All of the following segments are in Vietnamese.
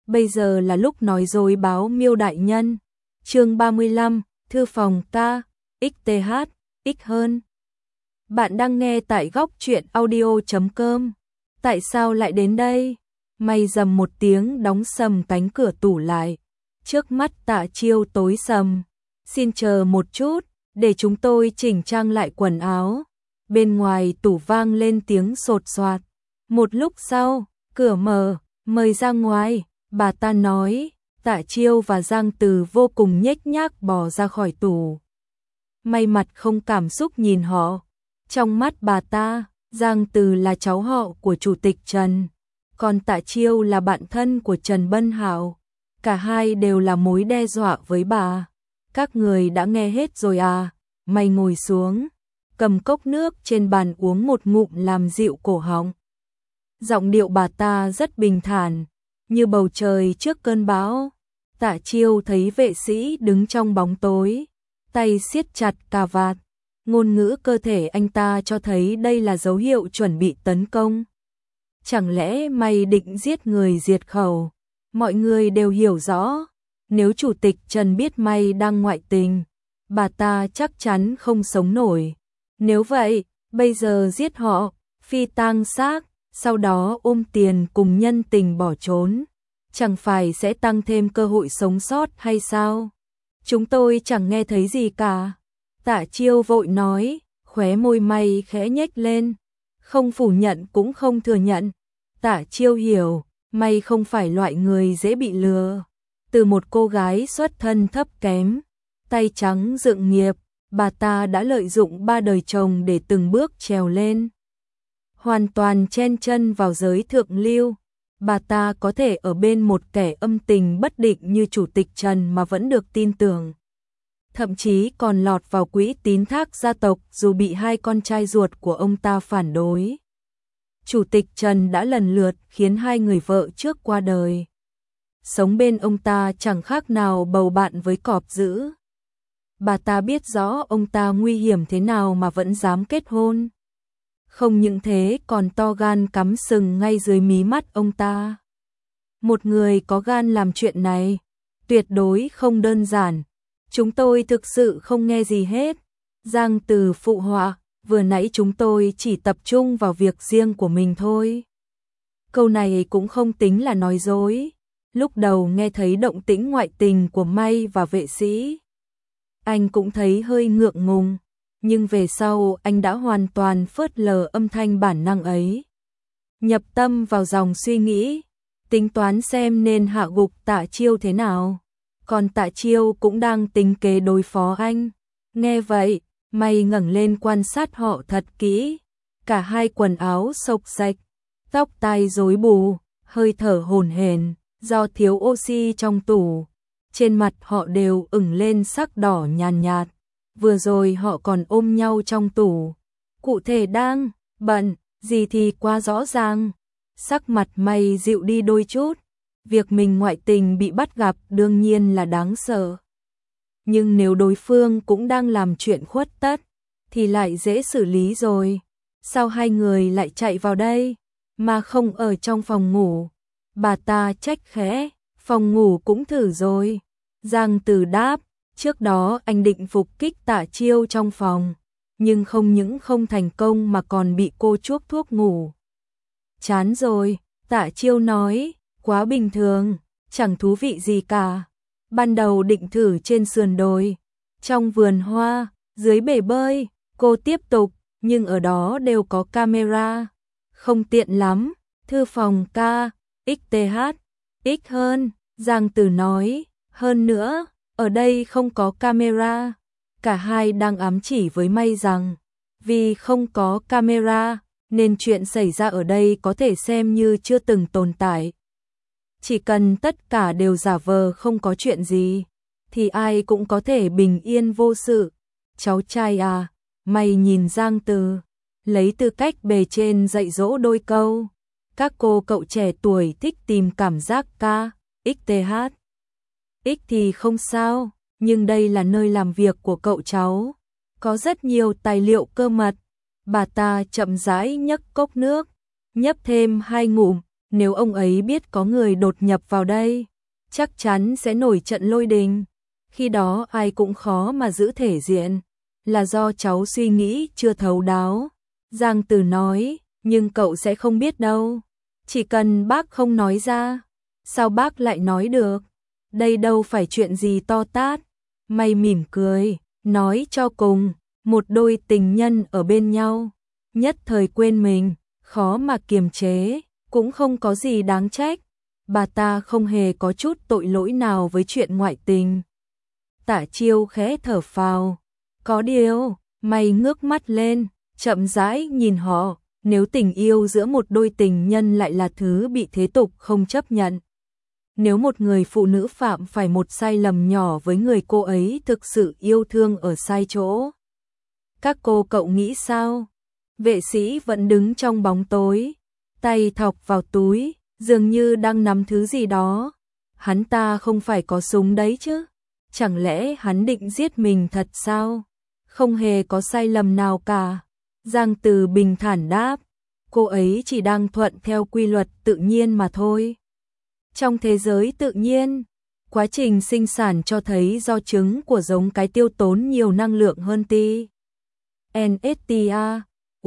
bây giờ là lúc nói dối báo Miêu đại nhân. Chương 35, thư phòng ta, XTH, X hơn. Bạn đang nghe tại góc truyện audio.com. Tại sao lại đến đây? May rầm một tiếng đóng sầm cánh cửa tủ lại. Trước mắt Tạ Chiêu tối sầm. Xin chờ một chút, để chúng tôi chỉnh trang lại quần áo. Bên ngoài tủ vang lên tiếng sột soạt. Một lúc sau, cửa mở, mời ra ngoài, bà ta nói. Tạ Chiêu và Giang Từ vô cùng nhếch nhác bò ra khỏi tủ. May mặt không cảm xúc nhìn họ. Trong mắt bà ta, Giang Từ là cháu họ của Chủ tịch Trần, còn Tạ Chiêu là bạn thân của Trần Bân Hạo. Cả hai đều là mối đe dọa với bà. Các người đã nghe hết rồi à? May ngồi xuống, cầm cốc nước trên bàn uống một ngụm làm dịu cổ họng. Giọng điệu bà ta rất bình thản, như bầu trời trước cơn bão. Tạ Chiêu thấy vệ sĩ đứng trong bóng tối, tay siết chặt cà vạt. Ngôn ngữ cơ thể anh ta cho thấy đây là dấu hiệu chuẩn bị tấn công. Chẳng lẽ mày định giết người diệt khẩu? Mọi người đều hiểu rõ, nếu Chủ tịch Trần biết mày đang ngoại tình, bà ta chắc chắn không sống nổi. Nếu vậy, bây giờ giết họ, phi tang xác, sau đó ôm tiền cùng nhân tình bỏ trốn, chẳng phải sẽ tăng thêm cơ hội sống sót hay sao? Chúng tôi chẳng nghe thấy gì cả. Tạ Chiêu vội nói, khóe môi May khẽ nhếch lên, không phủ nhận cũng không thừa nhận. Tạ Chiêu hiểu, May không phải loại người dễ bị lừa. Từ một cô gái xuất thân thấp kém, tay trắng dựng nghiệp, bà ta đã lợi dụng 3 đời chồng để từng bước trèo lên. Hoàn toàn chen chân vào giới thượng lưu, bà ta có thể ở bên một kẻ âm tình bất định như Chủ tịch Trần mà vẫn được tin tưởng. Thậm chí còn lọt vào quỹ tín thác gia tộc dù bị hai con trai ruột của ông ta phản đối. Chủ tịch Trần đã lần lượt khiến hai người vợ trước qua đời. Sống bên ông ta chẳng khác nào bầu bạn với cọp dữ. Bà ta biết rõ ông ta nguy hiểm thế nào mà vẫn dám kết hôn. Không những thế còn to gan cắm sừng ngay dưới mí mắt ông ta. Một người có gan làm chuyện này, tuyệt đối không đơn giản. Chúng tôi thực sự không nghe gì hết. Giang Từ phụ họa, vừa nãy chúng tôi chỉ tập trung vào việc riêng của mình thôi. Câu này cũng không tính là nói dối. Lúc đầu nghe thấy động tĩnh ngoại tình của May và vệ sĩ, anh cũng thấy hơi ngượng ngùng, nhưng về sau anh đã hoàn toàn phớt lờ âm thanh bản năng ấy. Nhập tâm vào dòng suy nghĩ, tính toán xem nên hạ gục Tạ Chiêu thế nào. Còn Tạ Chiêu cũng đang tính kế đối phó anh. Nghe vậy, May ngẩng lên quan sát họ thật kỹ. Cả hai quần áo xộc xạch, tóc tai rối bù, hơi thở hổn hển do thiếu oxy trong tủ. Trên mặt họ đều ửng lên sắc đỏ nhàn nhạt. Vừa rồi họ còn ôm nhau trong tủ. Cụ thể đang bận gì thì quá rõ ràng. Sắc mặt May dịu đi đôi chút. Việc mình ngoại tình bị bắt gặp đương nhiên là đáng sợ. Nhưng nếu đối phương cũng đang làm chuyện khuất tất, thì lại dễ xử lý rồi. Sao hai người lại chạy vào đây, mà không ở trong phòng ngủ? Bà ta trách khẽ, phòng ngủ cũng thử rồi. Giang Từ đáp, trước đó anh định phục kích Tạ Chiêu trong phòng, nhưng không những không thành công mà còn bị cô chuốc thuốc ngủ. Chán rồi, Tạ Chiêu nói. Quá bình thường, chẳng thú vị gì cả. Ban đầu định thử trên sườn đồi, trong vườn hoa, dưới bể bơi, cô tiếp tục, nhưng ở đó đều có camera. Không tiện lắm, thư phòng ca, XTH, X hơn, Giang Từ nói. Hơn nữa, ở đây không có camera. Cả hai đang ám chỉ với May rằng, vì không có camera, nên chuyện xảy ra ở đây có thể xem như chưa từng tồn tại. Chỉ cần tất cả đều giả vờ không có chuyện gì, thì ai cũng có thể bình yên vô sự. Cháu trai à, May nhìn Giang Từ, lấy tư cách bề trên dạy dỗ đôi câu. Các cô cậu trẻ tuổi thích tìm cảm giác ca, XTH. X thì không sao, nhưng đây là nơi làm việc của cậu cháu. Có rất nhiều tài liệu cơ mật. Bà ta chậm rãi nhấc cốc nước, nhấp thêm 2 ngụm, Nếu ông ấy biết có người đột nhập vào đây, chắc chắn sẽ nổi trận lôi đình. Khi đó ai cũng khó mà giữ thể diện. Là do cháu suy nghĩ chưa thấu đáo. Giang Từ nói, nhưng cậu sẽ không biết đâu. Chỉ cần bác không nói ra. Sao bác lại nói được? Đây đâu phải chuyện gì to tát. May mỉm cười, nói cho cùng, một đôi tình nhân ở bên nhau, nhất thời quên mình, khó mà kiềm chế, cũng không có gì đáng trách. Bà ta không hề có chút tội lỗi nào với chuyện ngoại tình. Tả Chiêu khẽ thở phào. Có điều, mày ngước mắt lên, chậm rãi nhìn họ, nếu tình yêu giữa một đôi tình nhân lại là thứ bị thế tục không chấp nhận. Nếu một người phụ nữ phạm phải một sai lầm nhỏ với người cô ấy thực sự yêu thương ở sai chỗ. Các cô cậu nghĩ sao? Vệ sĩ vẫn đứng trong bóng tối, tay thọc vào túi, dường như đang nắm thứ gì đó. Hắn ta không phải có súng đấy chứ? Chẳng lẽ hắn định giết mình thật sao? Không hề có sai lầm nào cả. Giang Từ bình thản đáp, cô ấy chỉ đang thuận theo quy luật tự nhiên mà thôi. Trong thế giới tự nhiên, quá trình sinh sản cho thấy do trứng của giống cái tiêu tốn nhiều năng lượng hơn NSTA,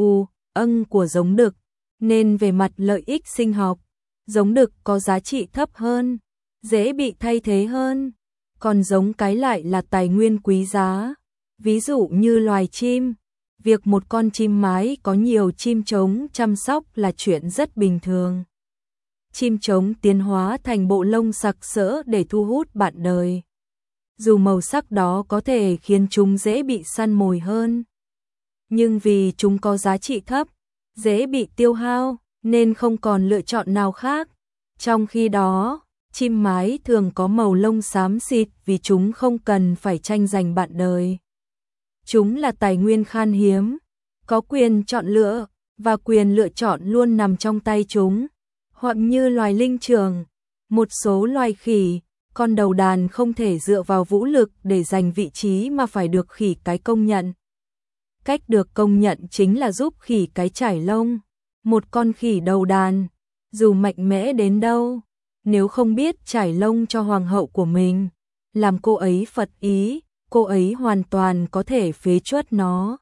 của giống đực, nên về mặt lợi ích sinh học, giống đực có giá trị thấp hơn, dễ bị thay thế hơn, còn giống cái lại là tài nguyên quý giá. Ví dụ như loài chim, việc một con chim mái có nhiều chim trống chăm sóc là chuyện rất bình thường. Chim trống tiến hóa thành bộ lông sặc sỡ để thu hút bạn đời. Dù màu sắc đó có thể khiến chúng dễ bị săn mồi hơn, nhưng vì chúng có giá trị thấp, dễ bị tiêu hao, nên không còn lựa chọn nào khác. Trong khi đó, chim mái thường có màu lông xám xịt vì chúng không cần phải tranh giành bạn đời. Chúng là tài nguyên khan hiếm, có quyền chọn lựa, và quyền lựa chọn luôn nằm trong tay chúng. Hoặc như loài linh trưởng, một số loài khỉ, con đầu đàn không thể dựa vào vũ lực để giành vị trí mà phải được khỉ cái công nhận. Cách được công nhận chính là giúp khỉ cái trải lông. Một con khỉ đầu đàn, dù mạnh mẽ đến đâu, nếu không biết trải lông cho hoàng hậu của mình, làm cô ấy phật ý, cô ấy hoàn toàn có thể phế truất nó.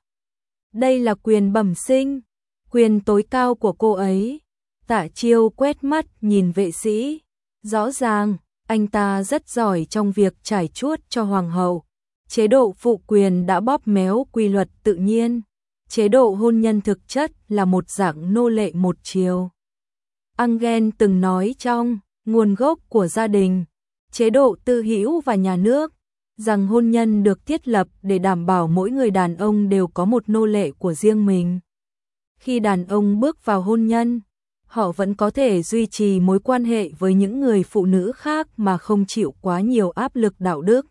Đây là quyền bẩm sinh, quyền tối cao của cô ấy. Tả Chiêu quét mắt nhìn vệ sĩ, rõ ràng anh ta rất giỏi trong việc trải chuốt cho hoàng hậu. Chế độ phụ quyền đã bóp méo quy luật tự nhiên. Chế độ hôn nhân thực chất là một dạng nô lệ một chiều. Engel từng nói trong Nguồn gốc của gia đình, chế độ tư hữu và nhà nước, rằng hôn nhân được thiết lập để đảm bảo mỗi người đàn ông đều có một nô lệ của riêng mình. Khi đàn ông bước vào hôn nhân, họ vẫn có thể duy trì mối quan hệ với những người phụ nữ khác mà không chịu quá nhiều áp lực đạo đức.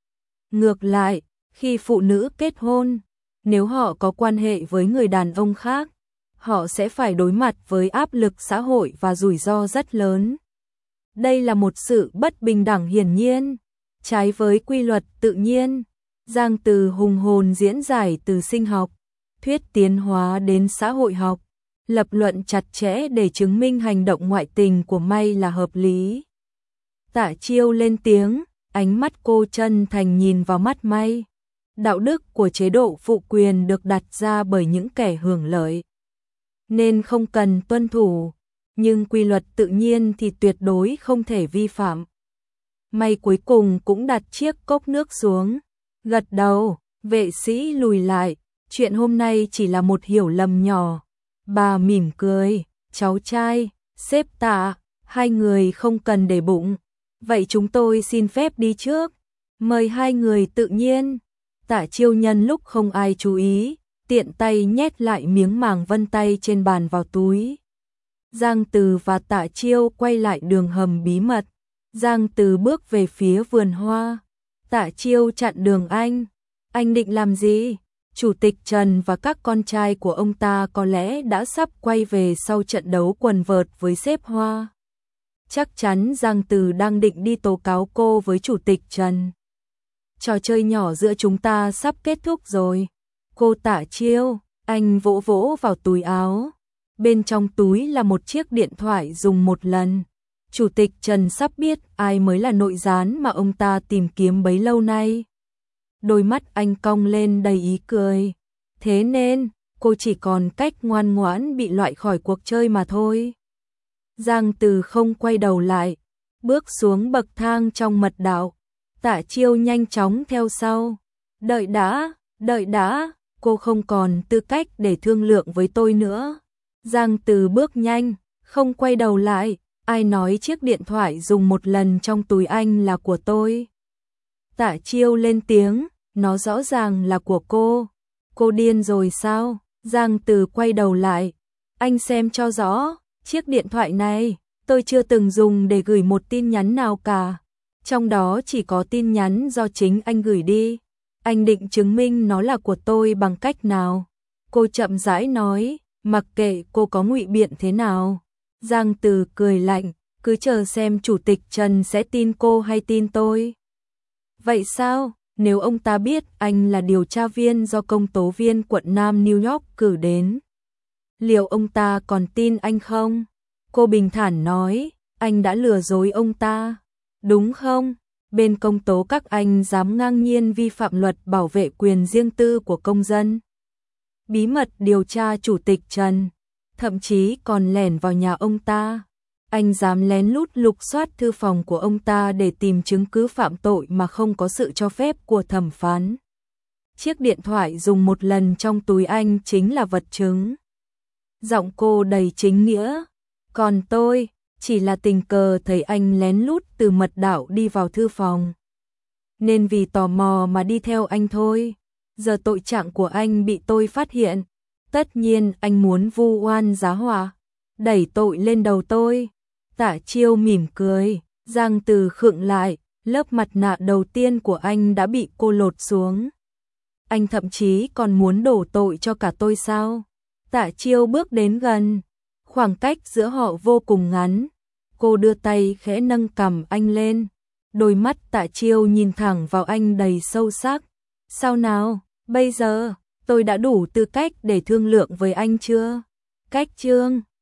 Ngược lại, khi phụ nữ kết hôn, nếu họ có quan hệ với người đàn ông khác, họ sẽ phải đối mặt với áp lực xã hội và rủi ro rất lớn. Đây là một sự bất bình đẳng hiển nhiên, trái với quy luật tự nhiên. Giang Từ hùng hồn diễn giải từ sinh học, thuyết tiến hóa đến xã hội học, lập luận chặt chẽ để chứng minh hành động ngoại tình của May là hợp lý. Tả Chiêu lên tiếng, ánh mắt cô chân thành nhìn vào mắt May. Đạo đức của chế độ phụ quyền được đặt ra bởi những kẻ hưởng lợi, nên không cần tuân thủ, nhưng quy luật tự nhiên thì tuyệt đối không thể vi phạm. May cuối cùng cũng đặt chiếc cốc nước xuống, gật đầu. Vệ sĩ lùi lại, chuyện hôm nay chỉ là một hiểu lầm nhỏ. Bà mỉm cười, cháu trai, sếp Tạ, hai người không cần để bụng. Vậy chúng tôi xin phép đi trước. Mời hai người tự nhiên. Tả Chiêu nhân lúc không ai chú ý, tiện tay nhét lại miếng màng vân tay trên bàn vào túi. Giang Từ và Tả Chiêu quay lại đường hầm bí mật. Giang Từ bước về phía vườn hoa. Tả Chiêu chặn đường anh. Anh định làm gì? Chủ tịch Trần và các con trai của ông ta có lẽ đã sắp quay về sau trận đấu quần vợt với sếp Hoa. Chắc chắn Giang Từ đang định đi tố cáo cô với Chủ tịch Trần. Trò chơi nhỏ giữa chúng ta sắp kết thúc rồi. Cô Tả Chiêu, anh vỗ vỗ vào túi áo. Bên trong túi là một chiếc điện thoại dùng một lần. Chủ tịch Trần sắp biết ai mới là nội gián mà ông ta tìm kiếm bấy lâu nay. Đôi mắt anh cong lên đầy ý cười. Thế nên, cô chỉ còn cách ngoan ngoãn bị loại khỏi cuộc chơi mà thôi. Giang Từ không quay đầu lại, bước xuống bậc thang trong mật đạo. Tạ Chiêu nhanh chóng theo sau. Đợi đã, cô không còn tư cách để thương lượng với tôi nữa. Giang Từ bước nhanh, không quay đầu lại. Ai nói chiếc điện thoại dùng một lần trong túi anh là của tôi? Tạ Chiêu lên tiếng, nó rõ ràng là của cô. Cô điên rồi sao? Giang Từ quay đầu lại. Anh xem cho rõ, chiếc điện thoại này, tôi chưa từng dùng để gửi một tin nhắn nào cả. Trong đó chỉ có tin nhắn do chính anh gửi đi. Anh định chứng minh nó là của tôi bằng cách nào? Cô chậm rãi nói, mặc kệ cô có ngụy biện thế nào. Giang Từ cười lạnh, cứ chờ xem chủ tịch Trần sẽ tin cô hay tin tôi. Vậy sao, nếu ông ta biết anh là điều tra viên do công tố viên quận Nam New York cử đến, liệu ông ta còn tin anh không? Cô bình thản nói, anh đã lừa dối ông ta, đúng không? Bên công tố các anh dám ngang nhiên vi phạm luật bảo vệ quyền riêng tư của công dân. Bí mật điều tra chủ tịch Trần, thậm chí còn lẻn vào nhà ông ta. Anh dám lén lút lục soát thư phòng của ông ta để tìm chứng cứ phạm tội mà không có sự cho phép của thẩm phán. Chiếc điện thoại dùng một lần trong túi anh chính là vật chứng. Giọng cô đầy chính nghĩa. Còn tôi, chỉ là tình cờ thấy anh lén lút từ mật đạo đi vào thư phòng. Nên vì tò mò mà đi theo anh thôi. Giờ tội trạng của anh bị tôi phát hiện. Tất nhiên anh muốn vu oan giá họa, đẩy tội lên đầu tôi. Tạ Chiêu mỉm cười, Giang Từ khựng lại, lớp mặt nạ đầu tiên của anh đã bị cô lột xuống. Anh thậm chí còn muốn đổ tội cho cả tôi sao? Tạ Chiêu bước đến gần, khoảng cách giữa họ vô cùng ngắn. Cô đưa tay khẽ nâng cằm anh lên. Đôi mắt Tạ Chiêu nhìn thẳng vào anh đầy sâu sắc. Sao nào, bây giờ tôi đã đủ tư cách để thương lượng với anh chưa? Cách chương